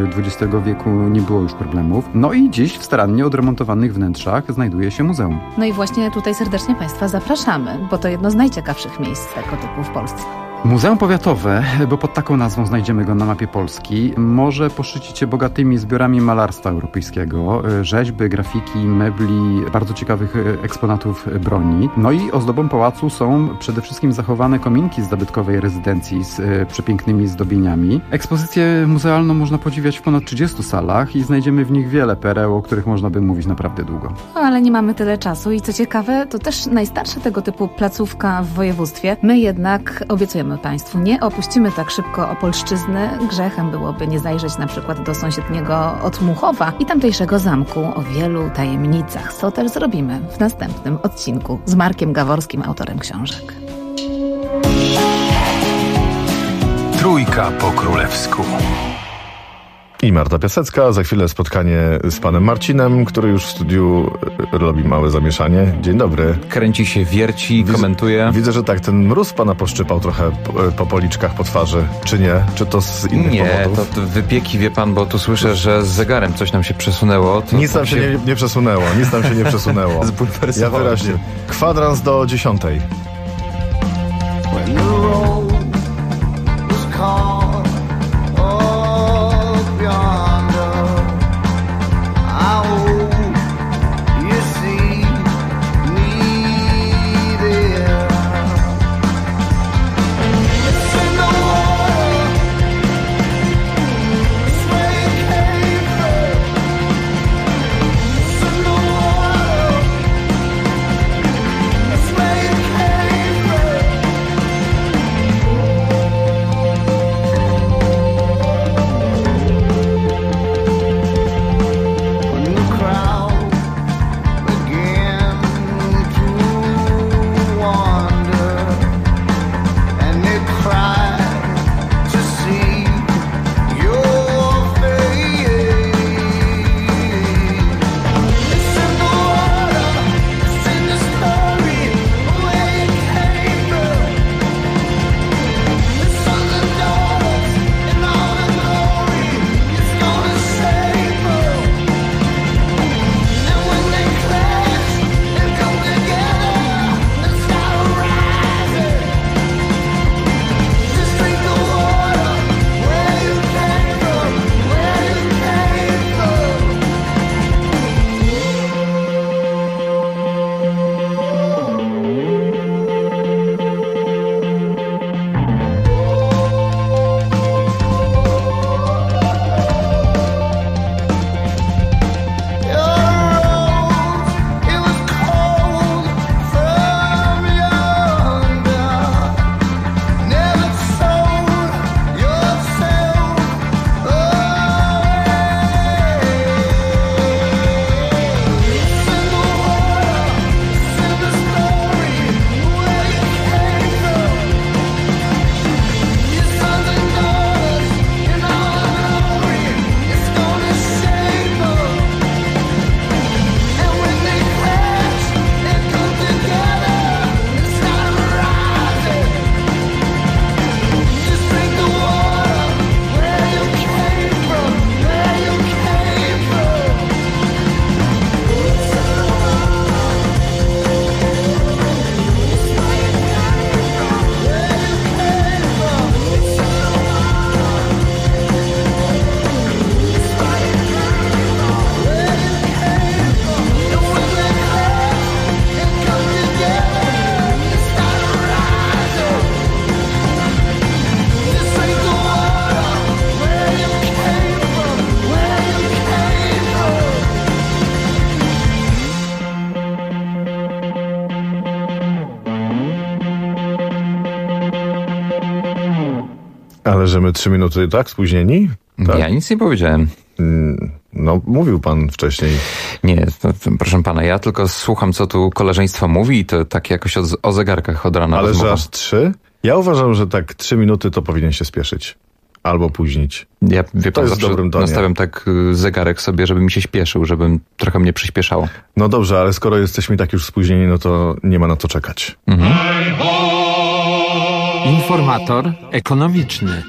XX wieku nie było już problemów. No i dziś w starannie odremontowanych wnętrzach znajduje się muzeum. No i właśnie tutaj serdecznie Państwa zapraszamy, bo to jedno z najciekawszych miejsc tego typu w Polsce. Muzeum Powiatowe, bo pod taką nazwą znajdziemy go na mapie Polski, może poszczycić się bogatymi zbiorami malarstwa europejskiego, rzeźby, grafiki, mebli, bardzo ciekawych eksponatów broni. No i ozdobą pałacu są przede wszystkim zachowane kominki z zabytkowej rezydencji z przepięknymi zdobieniami. Ekspozycję muzealną można podziwiać w ponad 30 salach i znajdziemy w nich wiele pereł, o których można by mówić naprawdę długo. No, ale nie mamy tyle czasu i co ciekawe, to też najstarsza tego typu placówka w województwie. My jednak obiecujemy życzymy Państwu. Nie opuścimy tak szybko Opolszczyzny. Grzechem byłoby nie zajrzeć na przykład do sąsiedniego Otmuchowa i tamtejszego zamku o wielu tajemnicach. Co też zrobimy w następnym odcinku z Markiem Gaworskim, autorem książek. Trójka po królewsku. I Marta Piasecka, za chwilę spotkanie z panem Marcinem, który już w studiu robi małe zamieszanie. Dzień dobry. Kręci się, wierci, komentuje. Widzę, że tak, ten mróz pana poszczypał trochę po policzkach, po twarzy, czy nie? Czy to z innych powodów? To wypieki, wie pan, bo tu słyszę, że z zegarem coś nam się przesunęło. Nic nam się nie przesunęło, nic nam się nie przesunęło. Ja wyraźnie. Kwadrans do 10. Ale że my 3 minuty, tak? Spóźnieni? Tak? Ja nic nie powiedziałem. No, mówił pan wcześniej. Nie, proszę pana, ja tylko słucham, co tu koleżeństwo mówi i to tak jakoś o zegarkach od rana Ale rozmowa. że aż 3? Ja uważam, że tak 3 minuty to powinien się spieszyć. Albo późnić. Ja, wie pan, to jest w dobrym tonie. Nastawiam tak zegarek sobie, żeby mi się śpieszył, żebym trochę mnie przyspieszało. No dobrze, ale skoro jesteśmy tak już spóźnieni, no to nie ma na co czekać. Mhm. Informator ekonomiczny.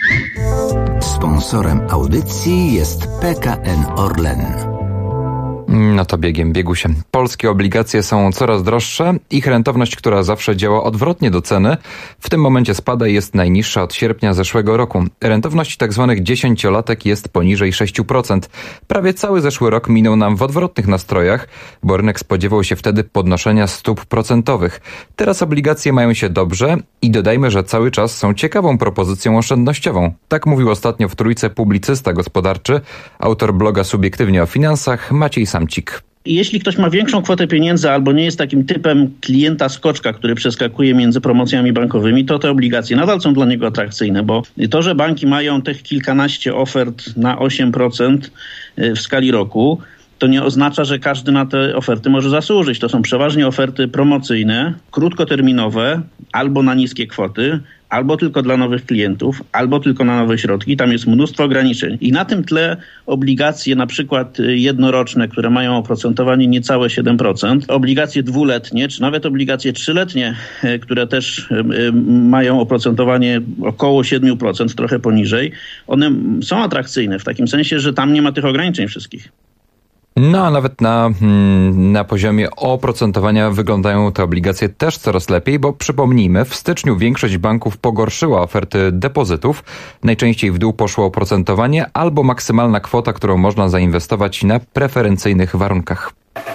Sponsorem audycji jest PKN Orlen. No to biegł się. Polskie obligacje są coraz droższe. Ich rentowność, która zawsze działa odwrotnie do ceny, w tym momencie spada i jest najniższa od sierpnia zeszłego roku. Rentowność tzw. 10-latek jest poniżej 6%. Prawie cały zeszły rok minął nam w odwrotnych nastrojach, bo rynek spodziewał się wtedy podnoszenia stóp procentowych. Teraz obligacje mają się dobrze i dodajmy, że cały czas są ciekawą propozycją oszczędnościową. Tak mówił ostatnio w Trójce publicysta gospodarczy, autor bloga Subiektywnie o finansach, Maciej Samcik. Jeśli ktoś ma większą kwotę pieniędzy albo nie jest takim typem klienta skoczka, który przeskakuje między promocjami bankowymi, to te obligacje nadal są dla niego atrakcyjne, bo to, że banki mają tych kilkanaście ofert na 8% w skali roku, to nie oznacza, że każdy na te oferty może zasłużyć. To są przeważnie oferty promocyjne, krótkoterminowe, albo na niskie kwoty, albo tylko dla nowych klientów, albo tylko na nowe środki. Tam jest mnóstwo ograniczeń. I na tym tle obligacje na przykład jednoroczne, które mają oprocentowanie niecałe 7%, obligacje dwuletnie, czy nawet obligacje trzyletnie, które też mają oprocentowanie około 7%, trochę poniżej, one są atrakcyjne w takim sensie, że tam nie ma tych ograniczeń wszystkich. No a nawet na poziomie oprocentowania wyglądają te obligacje też coraz lepiej, bo przypomnijmy, w styczniu większość banków pogorszyła oferty depozytów. Najczęściej w dół poszło oprocentowanie albo maksymalna kwota, którą można zainwestować na preferencyjnych warunkach.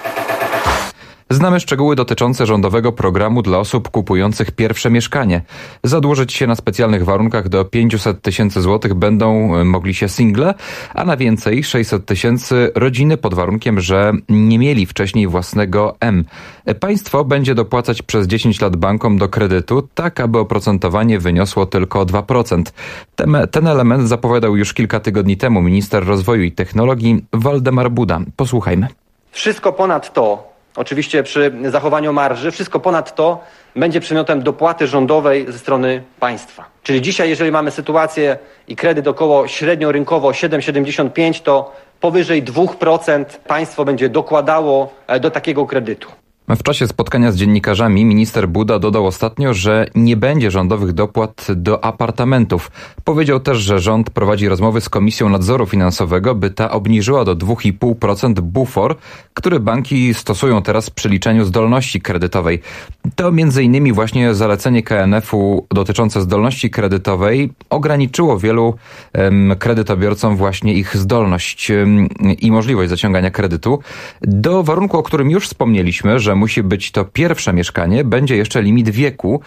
Znamy szczegóły dotyczące rządowego programu dla osób kupujących pierwsze mieszkanie. Zadłużyć się na specjalnych warunkach do 500 tysięcy złotych będą mogli się single, a na więcej 600 tysięcy rodziny pod warunkiem, że nie mieli wcześniej własnego M. Państwo będzie dopłacać przez 10 lat bankom do kredytu, tak aby oprocentowanie wyniosło tylko 2%. Ten element zapowiadał już kilka tygodni temu minister rozwoju i technologii Waldemar Buda. Posłuchajmy. Wszystko ponad to, oczywiście przy zachowaniu marży, wszystko ponad to będzie przedmiotem dopłaty rządowej ze strony państwa. Czyli dzisiaj, jeżeli mamy sytuację i kredyt około średnio rynkowo 7,75, to powyżej 2% państwo będzie dokładało do takiego kredytu. W czasie spotkania z dziennikarzami minister Buda dodał ostatnio, że nie będzie rządowych dopłat do apartamentów. Powiedział też, że rząd prowadzi rozmowy z Komisją Nadzoru Finansowego, by ta obniżyła do 2,5% bufor, który banki stosują teraz przy liczeniu zdolności kredytowej. To m.in. właśnie zalecenie KNF-u dotyczące zdolności kredytowej ograniczyło wielu kredytobiorcom właśnie ich zdolność i możliwość zaciągania kredytu. Do warunku, o którym już wspomnieliśmy, że musi być to pierwsze mieszkanie, będzie jeszcze limit wieku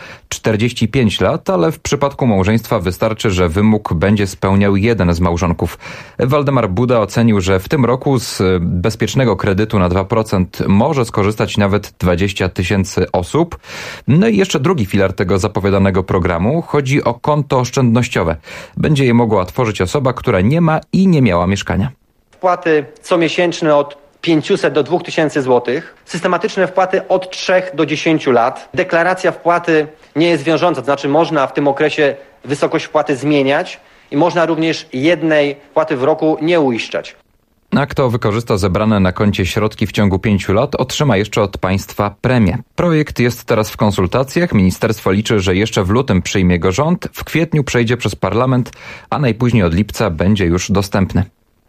45 lat, ale w przypadku małżeństwa wystarczy, że wymóg będzie spełniał jeden z małżonków. Waldemar Buda ocenił, że w tym roku z bezpiecznego kredytu na 2% może skorzystać nawet 20 tysięcy osób. No i jeszcze drugi filar tego zapowiadanego programu. Chodzi o konto oszczędnościowe. Będzie je mogła otworzyć osoba, która nie ma i nie miała mieszkania. Wpłaty comiesięczne od 500 do 2000 zł, systematyczne wpłaty od 3 do 10 lat. Deklaracja wpłaty nie jest wiążąca, to znaczy można w tym okresie wysokość wpłaty zmieniać i można również jednej wpłaty w roku nie uiszczać. A kto wykorzysta zebrane na koncie środki w ciągu 5 lat, otrzyma jeszcze od państwa premię. Projekt jest teraz w konsultacjach. Ministerstwo liczy, że jeszcze w lutym przyjmie go rząd, w kwietniu przejdzie przez parlament, a najpóźniej od lipca będzie już dostępny.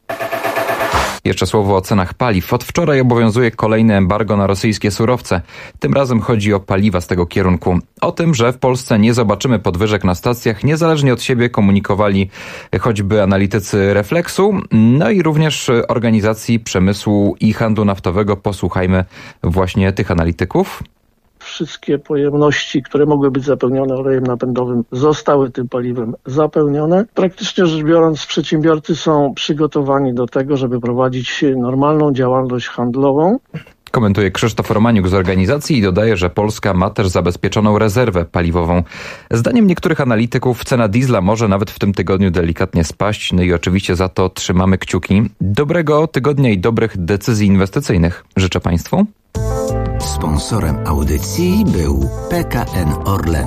Jeszcze słowo o cenach paliw. Od wczoraj obowiązuje kolejne embargo na rosyjskie surowce. Tym razem chodzi o paliwa z tego kierunku. O tym, że w Polsce nie zobaczymy podwyżek na stacjach, niezależnie od siebie komunikowali choćby analitycy Refleksu, no i również organizacji przemysłu i handlu naftowego. Posłuchajmy właśnie tych analityków. Wszystkie pojemności, które mogły być zapełnione olejem napędowym, zostały tym paliwem zapełnione. Praktycznie rzecz biorąc, przedsiębiorcy są przygotowani do tego, żeby prowadzić normalną działalność handlową. Komentuje Krzysztof Romaniuk z organizacji i dodaje, że Polska ma też zabezpieczoną rezerwę paliwową. Zdaniem niektórych analityków cena diesla może nawet w tym tygodniu delikatnie spaść, no i oczywiście za to trzymamy kciuki. Dobrego tygodnia i dobrych decyzji inwestycyjnych życzę Państwu. Sponsorem audycji był PKN Orlen.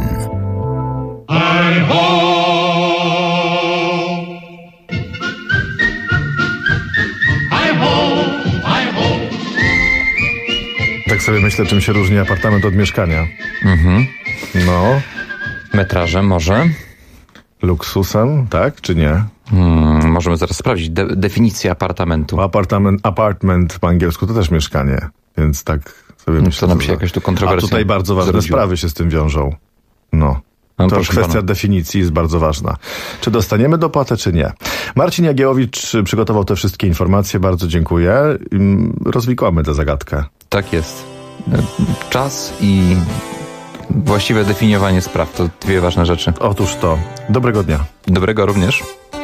Tak sobie myślę, czym się różni apartament od mieszkania. No. Metrażem może? Luksusem, tak czy nie? możemy zaraz sprawdzić definicję apartamentu. Apartment po angielsku to też mieszkanie, więc tak sobie myślę. To nam się jakaś tu kontrowersja A tutaj bardzo ważne zrodziła. sprawy się z tym wiążą. No. No, To kwestia pana. definicji jest bardzo ważna. Czy dostaniemy dopłatę, czy nie? Marcin Jagiełowicz przygotował te wszystkie informacje. Bardzo dziękuję. Rozwikłamy tę zagadkę. Tak jest. Czas i właściwe definiowanie spraw to dwie ważne rzeczy. Otóż to. Dobrego dnia. Dobrego również.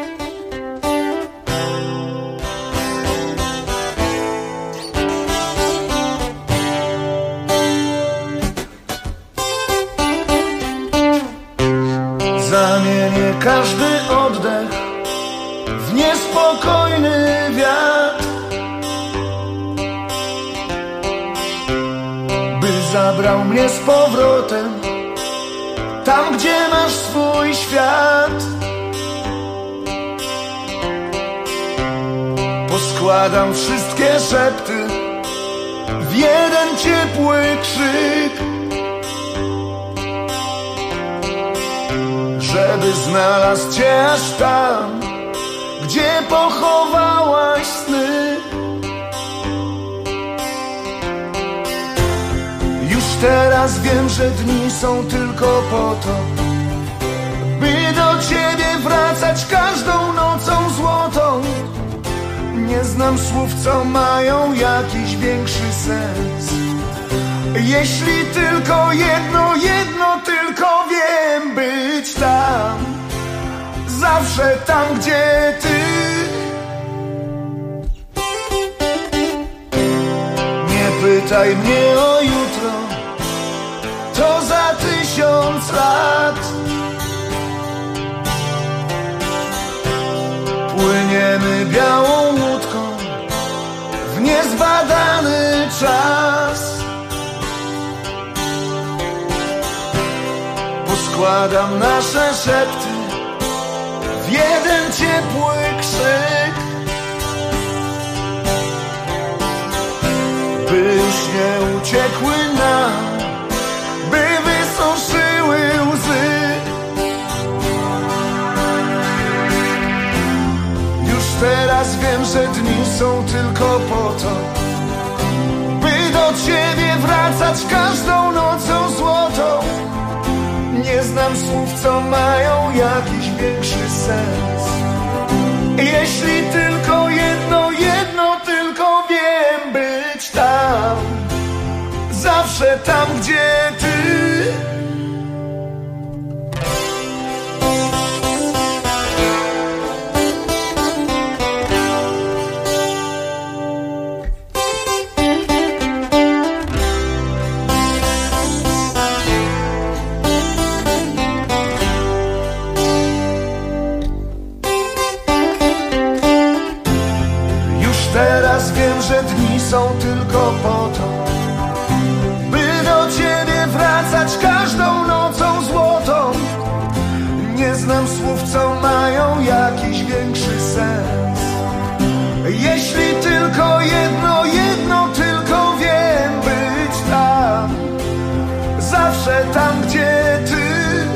Zamienię każdy oddech w niespokojny wiatr, by zabrał mnie z powrotem tam, gdzie masz swój świat. Poskładam wszystkie szepty w jeden ciepły krzyk, żeby znalazł cię aż tam, gdzie pochowałaś sny. Już teraz wiem, że dni są tylko po to, by do ciebie wracać każdą nocą złotą. Nie znam słów, co mają jakiś większy sens. Jeśli tylko jedno tylko wiem, być tam, zawsze tam, gdzie ty. Nie pytaj mnie o jutro, to za 1000 lat. Płyniemy białą łódką w niezbadany czas. Poskładam nasze szepty w jeden ciepły krzyk, by już nie uciekły nam, by wysuszyły łzy. Już teraz wiem, że dni są tylko po to, by do ciebie wracać każdą nocą złotą. Nie znam słów, co mają jakiś większy sens. Jeśli tylko jedno tylko wiem, być tam, zawsze tam, gdzie ty. Teraz wiem, że dni są tylko po to, by do ciebie wracać każdą nocą złotą. Nie znam słów, co mają jakiś większy sens. Jeśli tylko jedno tylko wiem, być tam, zawsze tam, gdzie ty.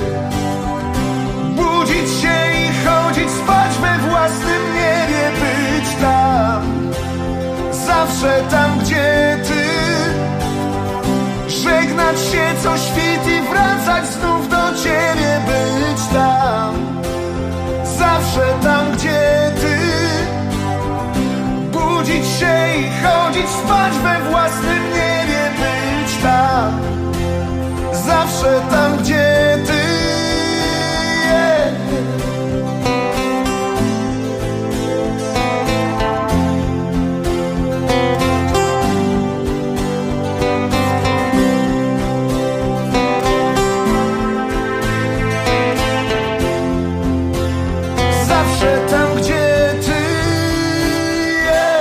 Budzić się i chodzić, spać we własnym niebie, być tam, zawsze tam, gdzie ty. Żegnać się co świt i wracać znów do ciebie, być tam, zawsze tam, gdzie ty. Budzić się i chodzić, spać we własnym niebie, być tam, zawsze tam, gdzie ty.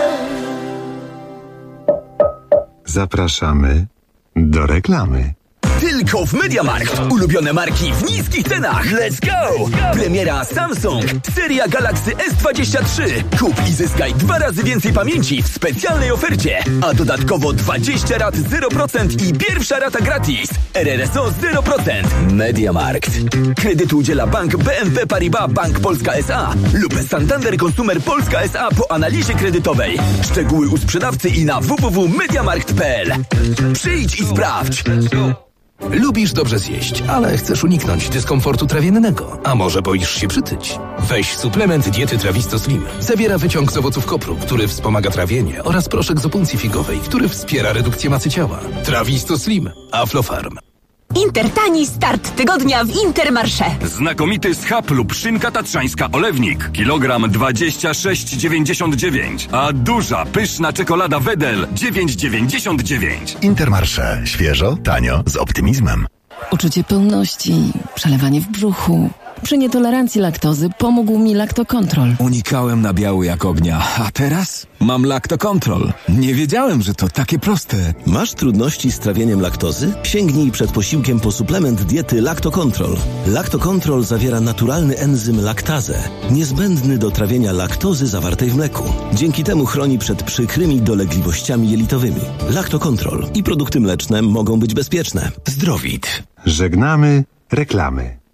Zapraszamy do reklamy. Tylko w MediaMarkt. Ulubione marki w niskich cenach. Let's go! Premiera Samsung. Seria Galaxy S23. Kup i zyskaj 2 razy więcej pamięci w specjalnej ofercie. A dodatkowo 20 rat 0% i pierwsza rata gratis. RRSO 0%. MediaMarkt. Kredytu udziela Bank BNP Paribas Bank Polska S.A. lub Santander Consumer Polska S.A. po analizie kredytowej. Szczegóły u sprzedawcy i na www.mediamarkt.pl. Przyjdź i sprawdź. Lubisz dobrze zjeść, ale chcesz uniknąć dyskomfortu trawiennego. A może boisz się przytyć? Weź suplement diety Trawisto Slim. Zawiera wyciąg z owoców kopru, który wspomaga trawienie, oraz proszek z opuncji figowej, który wspiera redukcję masy ciała. Trawisto Slim. Aflofarm. Intertani start tygodnia w Intermarché. Znakomity schab lub szynka tatrzańska Olewnik. Kilogram 26,99. A duża, pyszna czekolada Wedel 9,99. Intermarché. Świeżo, tanio, z optymizmem. Uczucie pełności, przelewanie w brzuchu. Przy nietolerancji laktozy pomógł mi Lactocontrol. Unikałem nabiału jak ognia, a teraz mam Lactocontrol. Nie wiedziałem, że to takie proste. Masz trudności z trawieniem laktozy? Sięgnij przed posiłkiem po suplement diety Lactocontrol. Lactocontrol zawiera naturalny enzym laktazę, niezbędny do trawienia laktozy zawartej w mleku. Dzięki temu chroni przed przykrymi dolegliwościami jelitowymi. Lactocontrol i produkty mleczne mogą być bezpieczne. Zdrowit. Żegnamy reklamy.